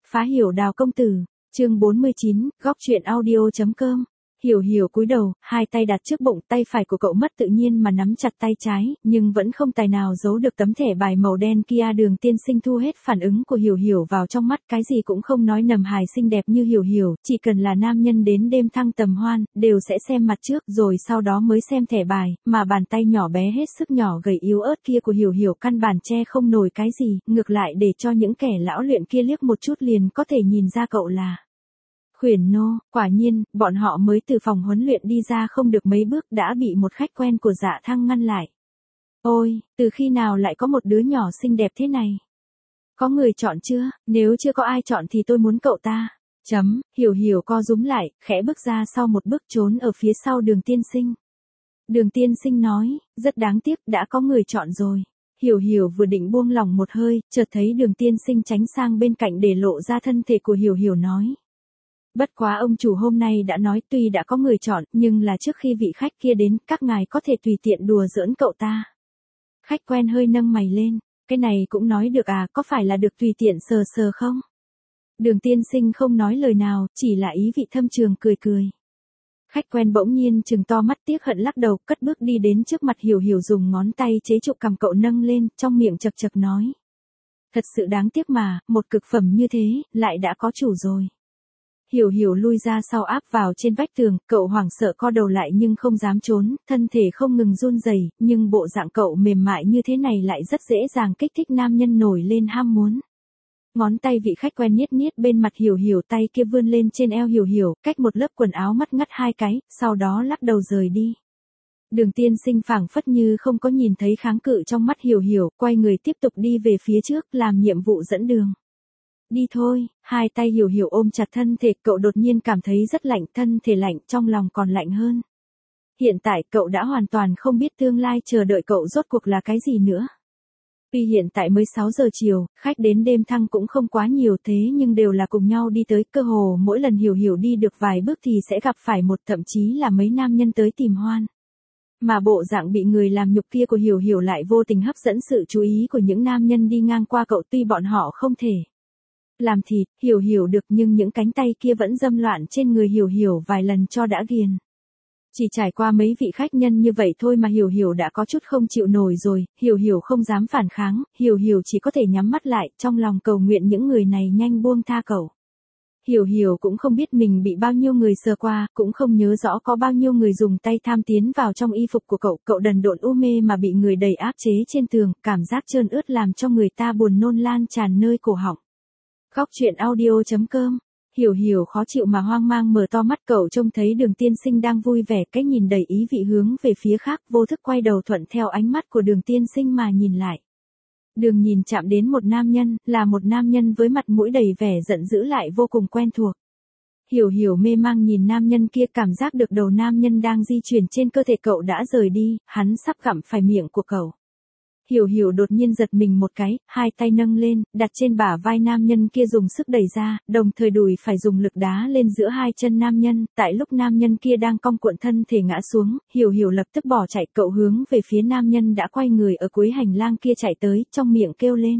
Phá hiểu Đào công tử, chương 49, góc truyện audio.com. Hiểu Hiểu cúi đầu, hai tay đặt trước bụng, tay phải của cậu mất tự nhiên mà nắm chặt tay trái, nhưng vẫn không tài nào giấu được tấm thẻ bài màu đen kia. Đường Tiên Sinh thu hết phản ứng của Hiểu Hiểu vào trong mắt, cái gì cũng không nói, nầm hài xinh đẹp như Hiểu Hiểu, chỉ cần là nam nhân đến đêm thăng tầm hoan, đều sẽ xem mặt trước rồi sau đó mới xem thẻ bài, mà bàn tay nhỏ bé hết sức nhỏ gầy yếu ớt kia của Hiểu Hiểu căn bản che không nổi cái gì, ngược lại để cho những kẻ lão luyện kia liếc một chút liền có thể nhìn ra cậu là khuyển nô. Quả nhiên, bọn họ mới từ phòng huấn luyện đi ra không được mấy bước đã bị một khách quen của Dạ Thăng ngăn lại. Ôi, từ khi nào lại có một đứa nhỏ xinh đẹp thế này? Có người chọn chưa? Nếu chưa có ai chọn thì tôi muốn cậu ta. Hiểu Hiểu co rúm lại, khẽ bước ra sau một bước trốn ở phía sau Đường Tiên Sinh. Đường Tiên Sinh nói, rất đáng tiếc đã có người chọn rồi. Hiểu Hiểu vừa định buông lỏng một hơi, chợt thấy Đường Tiên Sinh tránh sang bên cạnh để lộ ra thân thể của Hiểu Hiểu nói. Bất quá ông chủ hôm nay đã nói tuy đã có người chọn, nhưng là trước khi vị khách kia đến, các ngài có thể tùy tiện đùa giỡn cậu ta. Khách quen hơi nâng mày lên, cái này cũng nói được à, có phải là được tùy tiện sờ sờ không? Đường Tiên Sinh không nói lời nào, chỉ là ý vị thâm trường cười cười. Khách quen bỗng nhiên trừng to mắt tiếc hận lắc đầu, cất bước đi đến trước mặt Hiểu Hiểu, dùng ngón tay chế trụ cằm cậu nâng lên, trong miệng chật chật nói. Thật sự đáng tiếc mà, một cực phẩm như thế, lại đã có chủ rồi. Hiểu Hiểu lui ra sau áp vào trên vách tường, cậu hoảng sợ co đầu lại nhưng không dám trốn, thân thể không ngừng run rẩy, nhưng bộ dạng cậu mềm mại như thế này lại rất dễ dàng kích thích nam nhân nổi lên ham muốn. Ngón tay vị khách quen niết niết bên mặt Hiểu Hiểu, tay kia vươn lên trên eo Hiểu Hiểu, cách một lớp quần áo mắt ngắt hai cái, sau đó lắc đầu rời đi. Đường Tiên Sinh phảng phất như không có nhìn thấy kháng cự trong mắt Hiểu Hiểu, quay người tiếp tục đi về phía trước, làm nhiệm vụ dẫn đường. Đi thôi, hai tay Hiểu Hiểu ôm chặt thân thể, cậu đột nhiên cảm thấy rất lạnh, thân thể lạnh, trong lòng còn lạnh hơn. Hiện tại cậu đã hoàn toàn không biết tương lai chờ đợi cậu rốt cuộc là cái gì nữa. Tuy hiện tại mới 6 giờ chiều, khách đến đêm thăng cũng không quá nhiều thế nhưng đều là cùng nhau đi tới, cơ hồ mỗi lần Hiểu Hiểu đi được vài bước thì sẽ gặp phải một thậm chí là mấy nam nhân tới tìm hoan. Mà bộ dạng bị người làm nhục kia của Hiểu Hiểu lại vô tình hấp dẫn sự chú ý của những nam nhân đi ngang qua cậu, tuy bọn họ không thể làm thịt Hiểu Hiểu được nhưng những cánh tay kia vẫn dâm loạn trên người Hiểu Hiểu vài lần cho đã ghiền. Chỉ trải qua mấy vị khách nhân như vậy thôi mà Hiểu Hiểu đã có chút không chịu nổi rồi, Hiểu Hiểu không dám phản kháng, Hiểu Hiểu chỉ có thể nhắm mắt lại, trong lòng cầu nguyện những người này nhanh buông tha cậu. Hiểu Hiểu cũng không biết mình bị bao nhiêu người sờ qua, cũng không nhớ rõ có bao nhiêu người dùng tay tham tiến vào trong y phục của cậu đần độn u mê mà bị người đẩy áp chế trên tường, cảm giác trơn ướt làm cho người ta buồn nôn lan tràn nơi cổ họng. Góc truyện audio.com. Hiểu Hiểu khó chịu mà hoang mang mở to mắt, cậu trông thấy Đường Tiên Sinh đang vui vẻ, cái nhìn đầy ý vị hướng về phía khác, vô thức quay đầu thuận theo ánh mắt của Đường Tiên Sinh mà nhìn lại. Đường nhìn chạm đến một nam nhân, là một nam nhân với mặt mũi đầy vẻ giận dữ lại vô cùng quen thuộc. Hiểu Hiểu mê mang nhìn nam nhân kia, cảm giác được đầu nam nhân đang di chuyển trên cơ thể cậu đã rời đi, hắn sắp gặm phải miệng của cậu. Hiểu Hiểu đột nhiên giật mình một cái, hai tay nâng lên, đặt trên bả vai nam nhân kia dùng sức đẩy ra, đồng thời đùi phải dùng lực đá lên giữa hai chân nam nhân, tại lúc nam nhân kia đang cong cuộn thân thể ngã xuống, Hiểu Hiểu lập tức bỏ chạy, cậu hướng về phía nam nhân đã quay người ở cuối hành lang kia chạy tới, trong miệng kêu lên.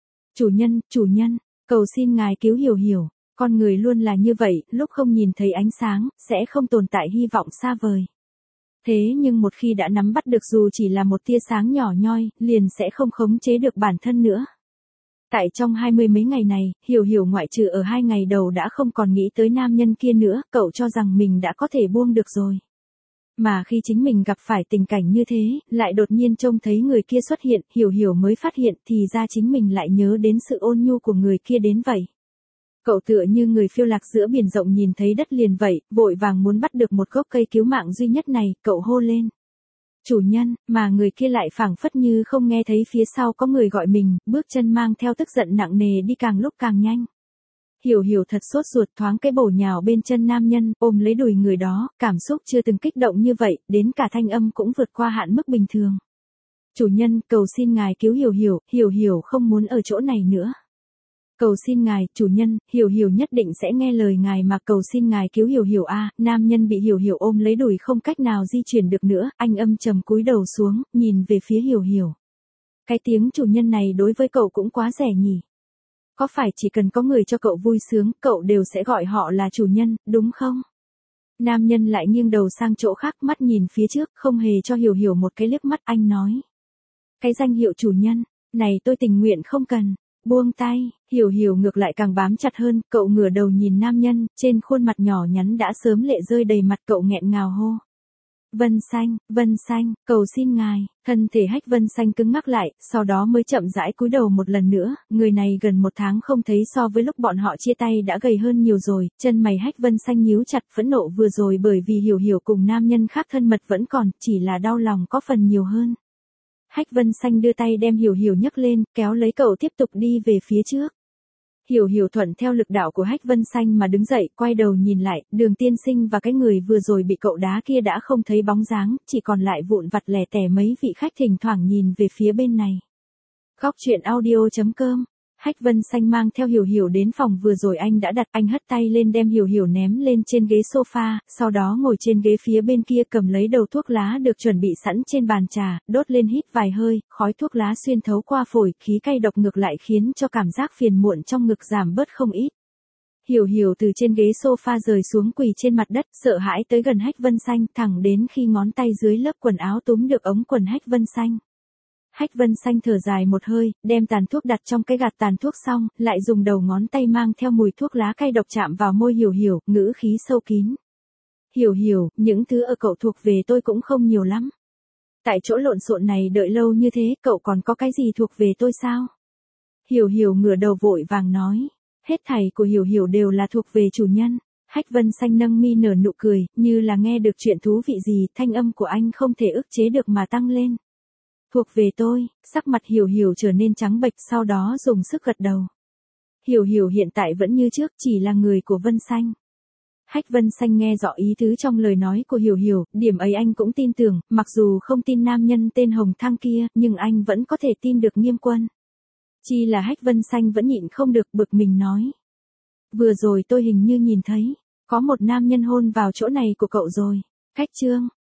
Chủ nhân, cầu xin ngài cứu Hiểu Hiểu, con người luôn là như vậy, lúc không nhìn thấy ánh sáng, sẽ không tồn tại hy vọng xa vời. Thế nhưng một khi đã nắm bắt được dù chỉ là một tia sáng nhỏ nhoi, liền sẽ không khống chế được bản thân nữa. Tại trong 20 mấy ngày này, Hiểu Hiểu ngoại trừ ở 2 ngày đầu đã không còn nghĩ tới nam nhân kia nữa, cậu cho rằng mình đã có thể buông được rồi. Mà khi chính mình gặp phải tình cảnh như thế, lại đột nhiên trông thấy người kia xuất hiện, Hiểu Hiểu mới phát hiện thì ra chính mình lại nhớ đến sự ôn nhu của người kia đến vậy. Cậu tựa như người phiêu lạc giữa biển rộng nhìn thấy đất liền vậy, vội vàng muốn bắt được một gốc cây cứu mạng duy nhất này, cậu hô lên. Chủ nhân, mà người kia lại phảng phất như không nghe thấy phía sau có người gọi mình, bước chân mang theo tức giận nặng nề đi càng lúc càng nhanh. Hiểu Hiểu thật sốt ruột, thoáng cái bổ nhào bên chân nam nhân, ôm lấy đùi người đó, cảm xúc chưa từng kích động như vậy, đến cả thanh âm cũng vượt qua hạn mức bình thường. Chủ nhân, cầu xin ngài cứu Hiểu Hiểu, Hiểu Hiểu không muốn ở chỗ này nữa. Cầu xin ngài, chủ nhân, Hiểu Hiểu nhất định sẽ nghe lời ngài mà, cầu xin ngài cứu Hiểu Hiểu a. Nam nhân bị Hiểu Hiểu ôm lấy đùi không cách nào di chuyển được nữa, anh âm trầm cúi đầu xuống, nhìn về phía Hiểu Hiểu. Cái tiếng chủ nhân này đối với cậu cũng quá rẻ nhỉ. Có phải chỉ cần có người cho cậu vui sướng, cậu đều sẽ gọi họ là chủ nhân, đúng không? Nam nhân lại nghiêng đầu sang chỗ khác, mắt nhìn phía trước, không hề cho Hiểu Hiểu một cái liếc mắt. Anh nói. Cái danh hiệu chủ nhân, này tôi tình nguyện không cần. Buông tay, Hiểu Hiểu ngược lại càng bám chặt hơn, cậu ngửa đầu nhìn nam nhân, trên khuôn mặt nhỏ nhắn đã sớm lệ rơi đầy mặt, cậu nghẹn ngào hô. Vân Xanh, cầu xin ngài. Thân thể Hách Vân Xanh cứng ngắc lại, sau đó mới chậm rãi cúi đầu một lần nữa, người này gần 1 tháng không thấy so với lúc bọn họ chia tay đã gầy hơn nhiều rồi, chân mày Hách Vân Xanh nhíu chặt, phẫn nộ vừa rồi bởi vì Hiểu Hiểu cùng nam nhân khác thân mật vẫn còn, chỉ là đau lòng có phần nhiều hơn. Hách Vân Xanh đưa tay đem Hiểu Hiểu nhấc lên, kéo lấy cậu tiếp tục đi về phía trước. Hiểu Hiểu thuận theo lực đạo của Hách Vân Xanh mà đứng dậy, quay đầu nhìn lại, Đường tiên sinh và cái người vừa rồi bị cậu đá kia đã không thấy bóng dáng, chỉ còn lại vụn vặt lẻ tẻ mấy vị khách thỉnh thoảng nhìn về phía bên này. Góc truyện audio.com. Hách Vân Xanh mang theo Hiểu Hiểu đến phòng vừa rồi anh đã đặt, anh hất tay lên đem Hiểu Hiểu ném lên trên ghế sofa, sau đó ngồi trên ghế phía bên kia cầm lấy đầu thuốc lá được chuẩn bị sẵn trên bàn trà, đốt lên hít vài hơi, khói thuốc lá xuyên thấu qua phổi, khí cay độc ngược lại khiến cho cảm giác phiền muộn trong ngực giảm bớt không ít. Hiểu Hiểu từ trên ghế sofa rời xuống quỳ trên mặt đất, sợ hãi tới gần Hách Vân Xanh, thẳng đến khi ngón tay dưới lớp quần áo túm được ống quần Hách Vân Xanh. Hách Vân Xanh thở dài một hơi, đem tàn thuốc đặt trong cái gạt tàn thuốc xong, lại dùng đầu ngón tay mang theo mùi thuốc lá cay độc chạm vào môi Hiểu Hiểu, ngữ khí sâu kín. Hiểu Hiểu, những thứ ở cậu thuộc về tôi cũng không nhiều lắm. Tại chỗ lộn xộn này đợi lâu như thế, cậu còn có cái gì thuộc về tôi sao? Hiểu Hiểu ngửa đầu vội vàng nói. Hết thảy của Hiểu Hiểu đều là thuộc về chủ nhân. Hách Vân Xanh nâng mi nở nụ cười, như là nghe được chuyện thú vị gì, thanh âm của anh không thể ức chế được mà tăng lên. Thuộc về tôi, sắc mặt Hiểu Hiểu trở nên trắng bệch, sau đó dùng sức gật đầu. Hiểu Hiểu hiện tại vẫn như trước, chỉ là người của Vân Xanh. Hách Vân Xanh nghe rõ ý tứ trong lời nói của Hiểu Hiểu, điểm ấy anh cũng tin tưởng, mặc dù không tin nam nhân tên Hồng Thăng kia, nhưng anh vẫn có thể tin được Nghiêm Quân. Chỉ là Hách Vân Xanh vẫn nhịn không được, bực mình nói. Vừa rồi tôi hình như nhìn thấy, có một nam nhân hôn vào chỗ này của cậu rồi. Cách chương.